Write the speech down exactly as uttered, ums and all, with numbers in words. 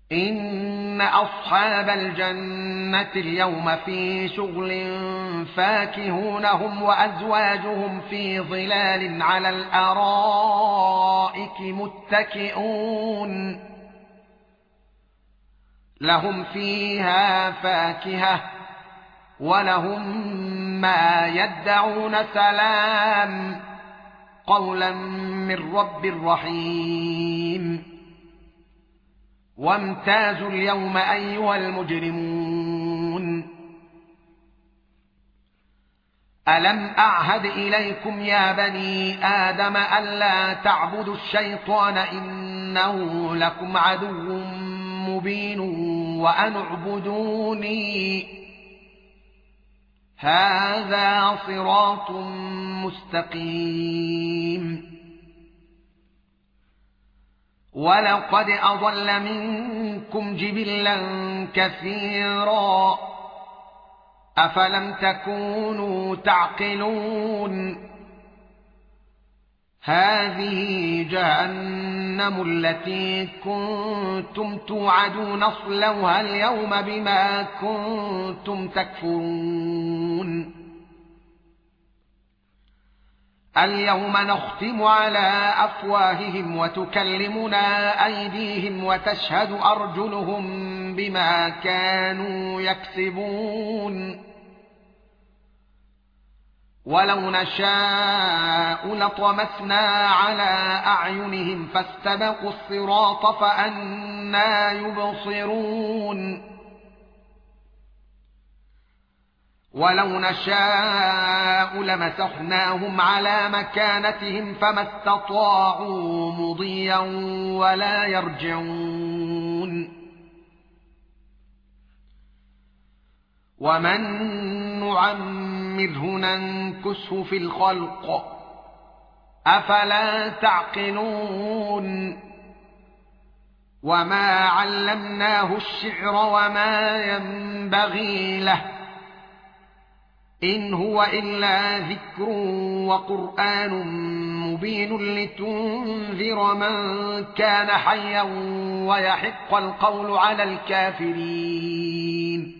إن أصحاب الجنة اليوم في شغل فاكهون هم وأزواجهم في ظلال على الأرائك متكئون لهم فيها فاكهة ولهم ما يدعون سلام قولا من رب رحيم وامتازوا اليوم أيها المجرمون ألم أعهد إليكم يا بني آدم ألا تعبدوا الشيطان إنه لكم عدو مبين وأن اعبدوني هذا صراط مستقيم ولقد أضل منكم جبلا كثيرا أفلم تكونوا تعقلون هذه جهنم التي كنتم توعدون اصلوها اليوم بما كنتم تكفرون اليوم نختم على أفواههم وتكلمنا أيديهم وتشهد أرجلهم بما كانوا يكسبون ولو نشاء لطمسنا على أعينهم فاستبقوا الصراط فأنى يبصرون ولو نشاء لمسخناهم على مكانتهم فما استطاعوا مضيا ولا يرجعون ومن نعمره ننكسه في الخلق أفلا تعقلون وما علمناه الشعر وما ينبغي له إن هو إلا ذكر وقرآن مبين لتنذر من كان حيا ويحق القول على الكافرين